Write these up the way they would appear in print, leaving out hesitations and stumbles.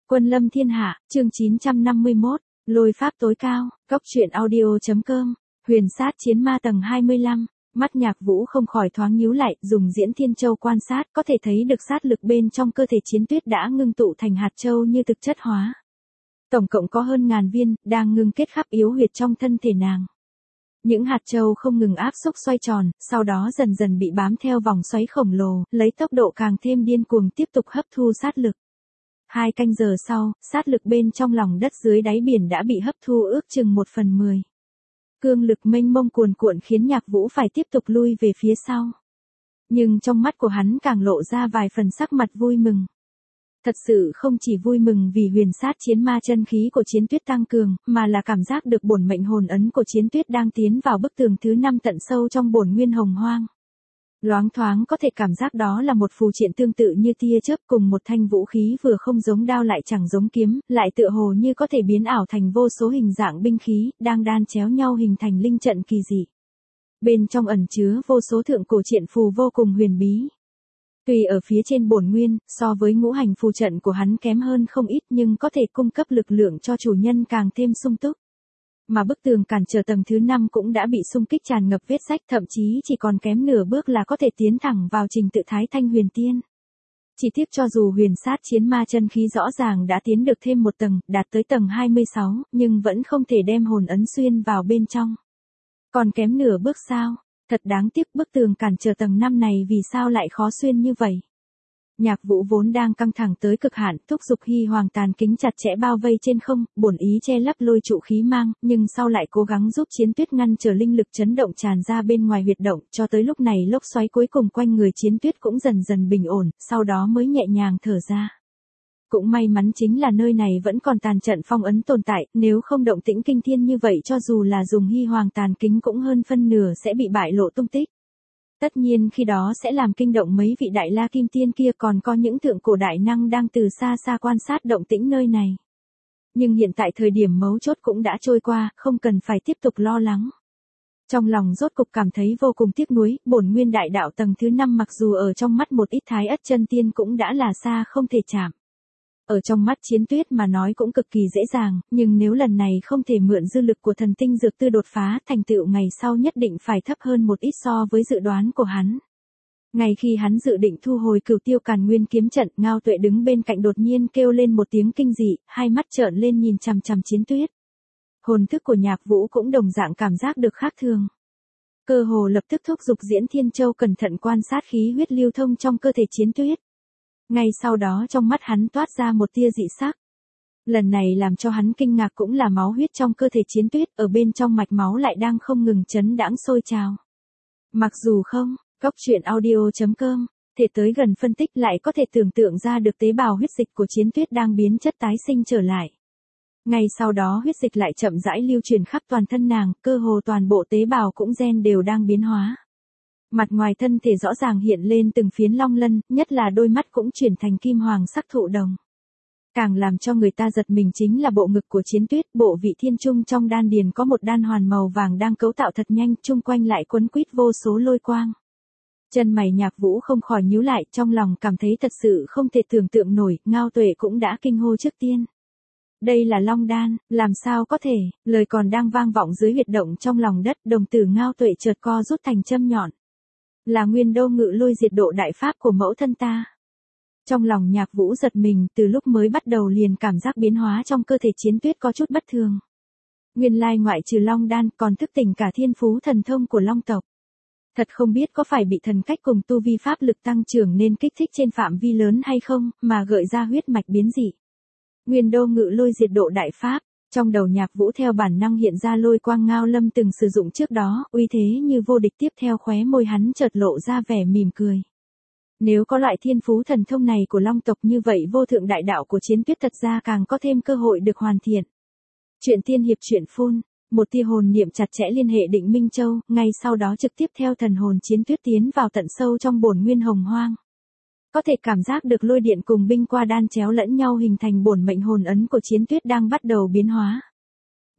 Quân lâm thiên hạ, chương 951, lôi pháp tối cao, góc truyện audio.com, huyền sát chiến ma tầng 25, mắt Nhạc Vũ không khỏi thoáng nhíu lại, dùng diễn thiên châu quan sát, có thể thấy được sát lực bên trong cơ thể Chiến Tuyết đã ngưng tụ thành hạt châu như thực chất hóa. Tổng cộng có hơn ngàn viên, đang ngưng kết khắp yếu huyệt trong thân thể nàng. Những hạt châu không ngừng áp xúc xoay tròn, sau đó dần dần bị bám theo vòng xoáy khổng lồ, lấy tốc độ càng thêm điên cuồng tiếp tục hấp thu sát lực. 2 canh giờ sau, sát lực bên trong lòng đất dưới đáy biển đã bị hấp thu ước chừng 1/10. Cương lực mênh mông cuồn cuộn khiến Nhạc Vũ phải tiếp tục lui về phía sau. Nhưng trong mắt của hắn càng lộ ra vài phần sắc mặt vui mừng. Thật sự không chỉ vui mừng vì huyền sát chiến ma chân khí của Chiến Tuyết tăng cường, mà là cảm giác được bổn mệnh hồn ấn của Chiến Tuyết đang tiến vào bức tường thứ 5 tận sâu trong bổn nguyên hồng hoang. Loáng thoáng có thể cảm giác đó là một phù triện tương tự như tia chớp cùng một thanh vũ khí vừa không giống đao lại chẳng giống kiếm, lại tựa hồ như có thể biến ảo thành vô số hình dạng binh khí, đang đan chéo nhau hình thành linh trận kỳ dị. Bên trong ẩn chứa vô số thượng cổ triện phù vô cùng huyền bí. Tuy ở phía trên bổn nguyên, so với ngũ hành phù trận của hắn kém hơn không ít nhưng có thể cung cấp lực lượng cho chủ nhân càng thêm sung túc. Mà bức tường cản trở tầng thứ 5 cũng đã bị xung kích tràn ngập vết rách, thậm chí chỉ còn kém nửa bước là có thể tiến thẳng vào trình tự Thái Thanh Huyền Tiên. Chỉ tiếc cho dù huyền sát chiến ma chân khí rõ ràng đã tiến được thêm một tầng, đạt tới tầng 26, nhưng vẫn không thể đem hồn ấn xuyên vào bên trong. Còn kém nửa bước sao? Thật đáng tiếc, bức tường cản trở tầng 5 này vì sao lại khó xuyên như vậy? Nhạc Vũ vốn đang căng thẳng tới cực hạn, thúc giục Hy Hoàng tàn kính chặt chẽ bao vây trên không, bổn ý che lấp lôi trụ khí mang, nhưng sau lại cố gắng giúp Chiến Tuyết ngăn trở linh lực chấn động tràn ra bên ngoài huyệt động, cho tới lúc này lốc xoáy cuối cùng quanh người Chiến Tuyết cũng dần dần bình ổn, sau đó mới nhẹ nhàng thở ra. Cũng may mắn chính là nơi này vẫn còn tàn trận phong ấn tồn tại, nếu không động tĩnh kinh thiên như vậy cho dù là dùng Hy Hoàng tàn kính cũng hơn phân nửa sẽ bị bại lộ tung tích. Tất nhiên khi đó sẽ làm kinh động mấy vị đại la kim tiên kia, còn có những thượng cổ đại năng đang từ xa xa quan sát động tĩnh nơi này. Nhưng hiện tại thời điểm mấu chốt cũng đã trôi qua, không cần phải tiếp tục lo lắng. Trong lòng rốt cục cảm thấy vô cùng tiếc nuối, bổn nguyên đại đạo tầng thứ 5 mặc dù ở trong mắt một ít thái ất chân tiên cũng đã là xa không thể chạm. Ở trong mắt Chiến Tuyết mà nói cũng cực kỳ dễ dàng, nhưng nếu lần này không thể mượn dư lực của thần tinh dược tư đột phá, thành tựu ngày sau nhất định phải thấp hơn một ít so với dự đoán của hắn. Ngay khi hắn dự định thu hồi Cửu Tiêu Càn Nguyên kiếm trận, Ngao Tuệ đứng bên cạnh đột nhiên kêu lên một tiếng kinh dị, hai mắt trợn lên nhìn chằm chằm Chiến Tuyết. Hồn thức của Nhạc Vũ cũng đồng dạng cảm giác được khác thường. Cơ hồ lập tức thúc giục Diễn Thiên Châu cẩn thận quan sát khí huyết lưu thông trong cơ thể Chiến Tuyết. Ngay sau đó trong mắt hắn toát ra một tia dị sắc. Lần này làm cho hắn kinh ngạc cũng là máu huyết trong cơ thể Chiến Tuyết, ở bên trong mạch máu lại đang không ngừng chấn đãng sôi trào. Mặc dù không, góc truyện audio.com, thể tới gần phân tích lại có thể tưởng tượng ra được tế bào huyết dịch của Chiến Tuyết đang biến chất tái sinh trở lại. Ngay sau đó huyết dịch lại chậm rãi lưu truyền khắp toàn thân nàng, cơ hồ toàn bộ tế bào cũng gen đều đang biến hóa. Mặt ngoài thân thể rõ ràng hiện lên từng phiến long lân, nhất là đôi mắt cũng chuyển thành kim hoàng sắc thụ đồng. Càng làm cho người ta giật mình chính là bộ ngực của Chiến Tuyết, bộ vị thiên trung trong đan điền có một đan hoàn màu vàng đang cấu tạo thật nhanh, chung quanh lại quấn quýt vô số lôi quang. Chân mày Nhạc Vũ không khỏi nhíu lại, trong lòng cảm thấy thật sự không thể tưởng tượng nổi, Ngao Tuệ cũng đã kinh hô trước tiên. Đây là long đan, làm sao có thể, lời còn đang vang vọng dưới huyệt động trong lòng đất, đồng tử Ngao Tuệ chợt co rút thành châm nhọn. Là Nguyên Đô Ngự Lôi Diệt Độ đại pháp của mẫu thân ta. Trong lòng Nhạc Vũ giật mình, từ lúc mới bắt đầu liền cảm giác biến hóa trong cơ thể Chiến Tuyết có chút bất thường. Nguyên lai ngoại trừ long đan còn thức tỉnh cả thiên phú thần thông của long tộc. Thật không biết có phải bị thần cách cùng tu vi pháp lực tăng trưởng nên kích thích trên phạm vi lớn hay không, mà gợi ra huyết mạch biến dị. Nguyên Đô Ngự Lôi Diệt Độ đại pháp. Trong đầu Nhạc Vũ theo bản năng hiện ra lôi quang Ngao Lâm từng sử dụng trước đó, uy thế như vô địch, tiếp theo khóe môi hắn chợt lộ ra vẻ mỉm cười. Nếu có loại thiên phú thần thông này của long tộc như vậy, vô thượng đại đạo của Chiến Tuyết thật ra càng có thêm cơ hội được hoàn thiện. Truyện tiên hiệp truyện phun, một tia hồn niệm chặt chẽ liên hệ Định Minh Châu, ngay sau đó trực tiếp theo thần hồn Chiến Tuyết tiến vào tận sâu trong bổn nguyên hồng hoang. Có thể cảm giác được lôi điện cùng binh qua đan chéo lẫn nhau hình thành bổn mệnh hồn ấn của Chiến Tuyết đang bắt đầu biến hóa.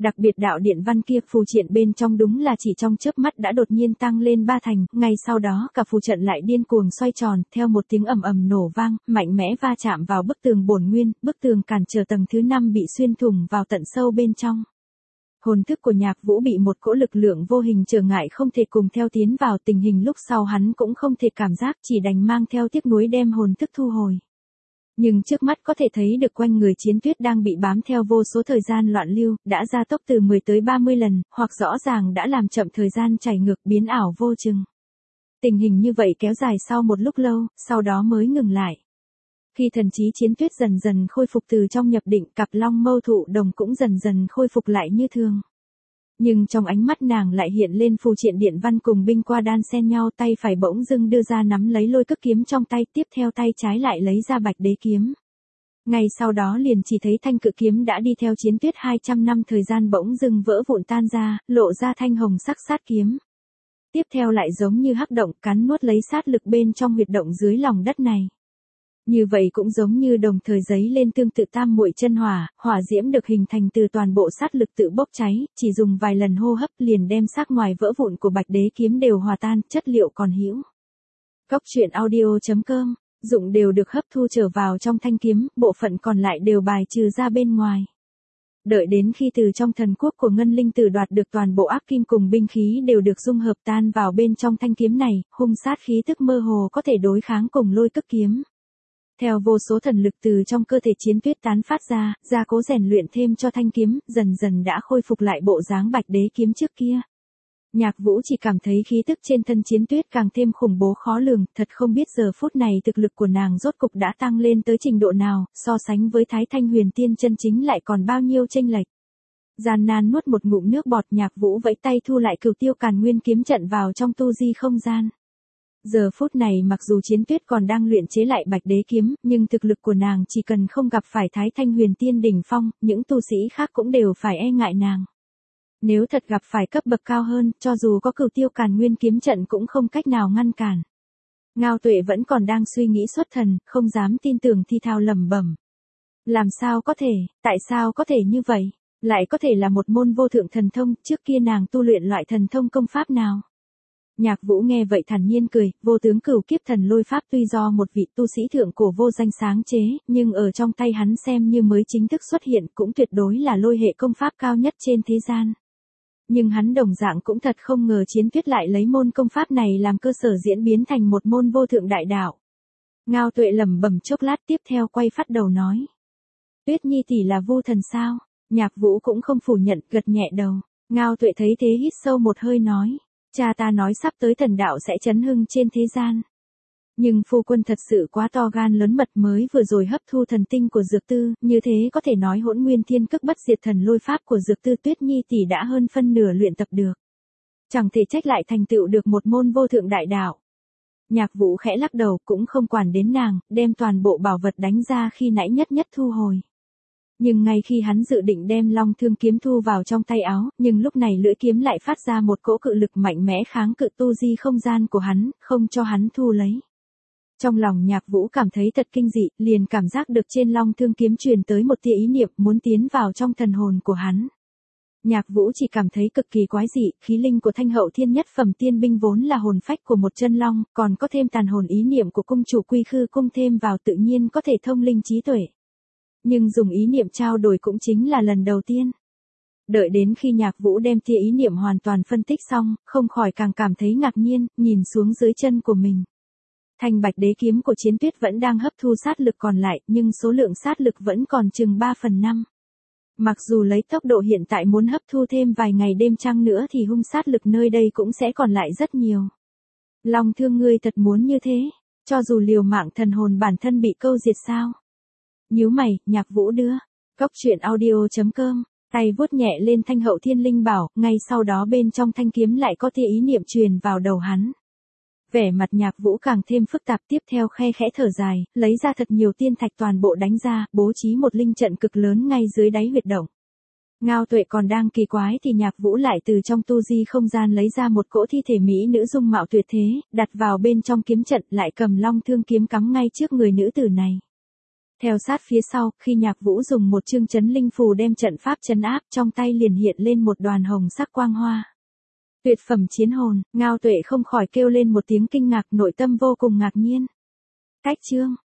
Đặc biệt đạo điện văn kia phù triện bên trong đúng là chỉ trong chớp mắt đã đột nhiên tăng lên 3 thành, ngay sau đó cả phù trận lại điên cuồng xoay tròn, theo một tiếng ầm ầm nổ vang, mạnh mẽ va chạm vào bức tường bổn nguyên, bức tường cản trở tầng thứ 5 bị xuyên thủng vào tận sâu bên trong. Hồn thức của Nhạc Vũ bị một cỗ lực lượng vô hình trở ngại không thể cùng theo tiến vào, tình hình lúc sau hắn cũng không thể cảm giác, chỉ đành mang theo tiếc nuối đem hồn thức thu hồi. Nhưng trước mắt có thể thấy được quanh người Chiến Tuyết đang bị bám theo vô số thời gian loạn lưu, đã gia tốc từ 10 tới 30 lần, hoặc rõ ràng đã làm chậm thời gian chảy ngược biến ảo vô chừng. Tình hình như vậy kéo dài sau một lúc lâu, sau đó mới ngừng lại. Khi thần trí Chiến Tuyết dần dần khôi phục từ trong nhập định, cặp long mâu thụ đồng cũng dần dần khôi phục lại như thường. Nhưng trong ánh mắt nàng lại hiện lên phù triện điện văn cùng binh qua đan xen nhau, tay phải bỗng dưng đưa ra nắm lấy lôi cước kiếm trong tay, tiếp theo tay trái lại lấy ra bạch đế kiếm. Ngay sau đó liền chỉ thấy thanh cự kiếm đã đi theo Chiến Tuyết 200 năm thời gian bỗng dưng vỡ vụn tan ra, lộ ra thanh hồng sắc sát kiếm. Tiếp theo lại giống như hắc động cắn nuốt lấy sát lực bên trong huyệt động dưới lòng đất này. Như vậy cũng giống như đồng thời giấy lên tương tự tam muội chân hỏa, hỏa diễm được hình thành từ toàn bộ sát lực tự bốc cháy, chỉ dùng vài lần hô hấp liền đem xác ngoài vỡ vụn của bạch đế kiếm đều hòa tan, chất liệu còn hữu. Cốc truyện audio.com, dụng đều được hấp thu trở vào trong thanh kiếm, bộ phận còn lại đều bài trừ ra bên ngoài. Đợi đến khi từ trong thần quốc của Ngân Linh Tử đoạt được toàn bộ ác kim cùng binh khí đều được dung hợp tan vào bên trong thanh kiếm này, hung sát khí tức mơ hồ có thể đối kháng cùng lôi cước kiếm. Theo vô số thần lực từ trong cơ thể Chiến Tuyết tán phát ra, gia cố rèn luyện thêm cho thanh kiếm, dần dần đã khôi phục lại bộ dáng bạch đế kiếm trước kia. Nhạc Vũ chỉ cảm thấy khí tức trên thân Chiến Tuyết càng thêm khủng bố khó lường, thật không biết giờ phút này thực lực của nàng rốt cục đã tăng lên tới trình độ nào, so sánh với Thái Thanh Huyền Tiên chân chính lại còn bao nhiêu chênh lệch. Gian nan nuốt một ngụm nước bọt, Nhạc Vũ vẫy tay thu lại Cửu Tiêu Càn Nguyên kiếm trận vào trong tu di không gian. Giờ phút này mặc dù Chiến Tuyết còn đang luyện chế lại bạch đế kiếm, nhưng thực lực của nàng chỉ cần không gặp phải Thái Thanh Huyền Tiên đỉnh phong, những tu sĩ khác cũng đều phải e ngại nàng. Nếu thật gặp phải cấp bậc cao hơn, cho dù có Cửu Tiêu Càn Nguyên kiếm trận cũng không cách nào ngăn cản. Ngao Tuệ vẫn còn đang suy nghĩ xuất thần, không dám tin tưởng thi thao lẩm bẩm. Làm sao có thể, tại sao có thể như vậy? Lại có thể là một môn vô thượng thần thông, trước kia nàng tu luyện loại thần thông công pháp nào? Nhạc Vũ nghe vậy thản nhiên cười, vô tướng cửu kiếp thần lôi pháp tuy do một vị tu sĩ thượng cổ vô danh sáng chế, nhưng ở trong tay hắn xem như mới chính thức xuất hiện, cũng tuyệt đối là lôi hệ công pháp cao nhất trên thế gian. Nhưng hắn đồng dạng cũng thật không ngờ Chiến Tuyết lại lấy môn công pháp này làm cơ sở diễn biến thành một môn vô thượng đại đạo. Ngao Tuệ lẩm bẩm chốc lát, tiếp theo quay phát đầu nói. Tuyết Nhi tỷ là vu thần sao? Nhạc Vũ cũng không phủ nhận, gật nhẹ đầu. Ngao Tuệ thấy thế hít sâu một hơi nói. Cha ta nói sắp tới thần đạo sẽ chấn hưng trên thế gian. Nhưng phu quân thật sự quá to gan lớn mật, mới vừa rồi hấp thu thần tinh của Dược Tư, như thế có thể nói Hỗn Nguyên Thiên Cước bất diệt thần lôi pháp của Dược Tư Tuyết Nhi tỷ đã hơn phân nửa luyện tập được. Chẳng thể trách lại thành tựu được một môn vô thượng đại đạo. Nhạc Vũ khẽ lắc đầu, cũng không quản đến nàng, đem toàn bộ bảo vật đánh ra khi nãy nhất thu hồi. Nhưng ngay khi hắn dự định đem Long Thương kiếm thu vào trong tay áo, nhưng lúc này lưỡi kiếm lại phát ra một cỗ cự lực mạnh mẽ kháng cự tu di không gian của hắn, không cho hắn thu lấy. Trong lòng Nhạc Vũ cảm thấy thật kinh dị, liền cảm giác được trên Long Thương kiếm truyền tới một tia ý niệm muốn tiến vào trong thần hồn của hắn. Nhạc Vũ chỉ cảm thấy cực kỳ quái dị, khí linh của Thanh Hậu Thiên nhất phẩm tiên binh vốn là hồn phách của một chân long, còn có thêm tàn hồn ý niệm của cung chủ Quy Khư cung thêm vào tự nhiên có thể thông linh trí tuệ. Nhưng dùng ý niệm trao đổi cũng chính là lần đầu tiên. Đợi đến khi Nhạc Vũ đem tia ý niệm hoàn toàn phân tích xong, không khỏi càng cảm thấy ngạc nhiên, nhìn xuống dưới chân của mình. Thanh bạch đế kiếm của Chiến Tuyết vẫn đang hấp thu sát lực còn lại, nhưng số lượng sát lực vẫn còn chừng 3/5. Mặc dù lấy tốc độ hiện tại muốn hấp thu thêm vài ngày đêm chăng nữa thì hung sát lực nơi đây cũng sẽ còn lại rất nhiều. Long Thương ngươi thật muốn như thế, cho dù liều mạng thần hồn bản thân bị câu diệt sao? Nhíu mày, Nhạc Vũ đưa. Cốc truyện audio.com, tay vuốt nhẹ lên Thanh Hậu Thiên linh bảo, ngay sau đó bên trong thanh kiếm lại có tia ý niệm truyền vào đầu hắn. Vẻ mặt Nhạc Vũ càng thêm phức tạp, tiếp theo khe khẽ thở dài, lấy ra thật nhiều tiên thạch toàn bộ đánh ra, bố trí một linh trận cực lớn ngay dưới đáy huyệt động. Ngao Tuệ còn đang kỳ quái thì Nhạc Vũ lại từ trong tu di không gian lấy ra một cỗ thi thể mỹ nữ dung mạo tuyệt thế, đặt vào bên trong kiếm trận, lại cầm Long Thương kiếm cắm ngay trước người nữ tử này. Theo sát phía sau, khi Nhạc Vũ dùng một chương chấn linh phù đem trận pháp trấn áp, trong tay liền hiện lên một đoàn hồng sắc quang hoa. Tuyệt phẩm chiến hồn, Ngao Tuệ không khỏi kêu lên một tiếng kinh ngạc, nội tâm vô cùng ngạc nhiên. Cách chương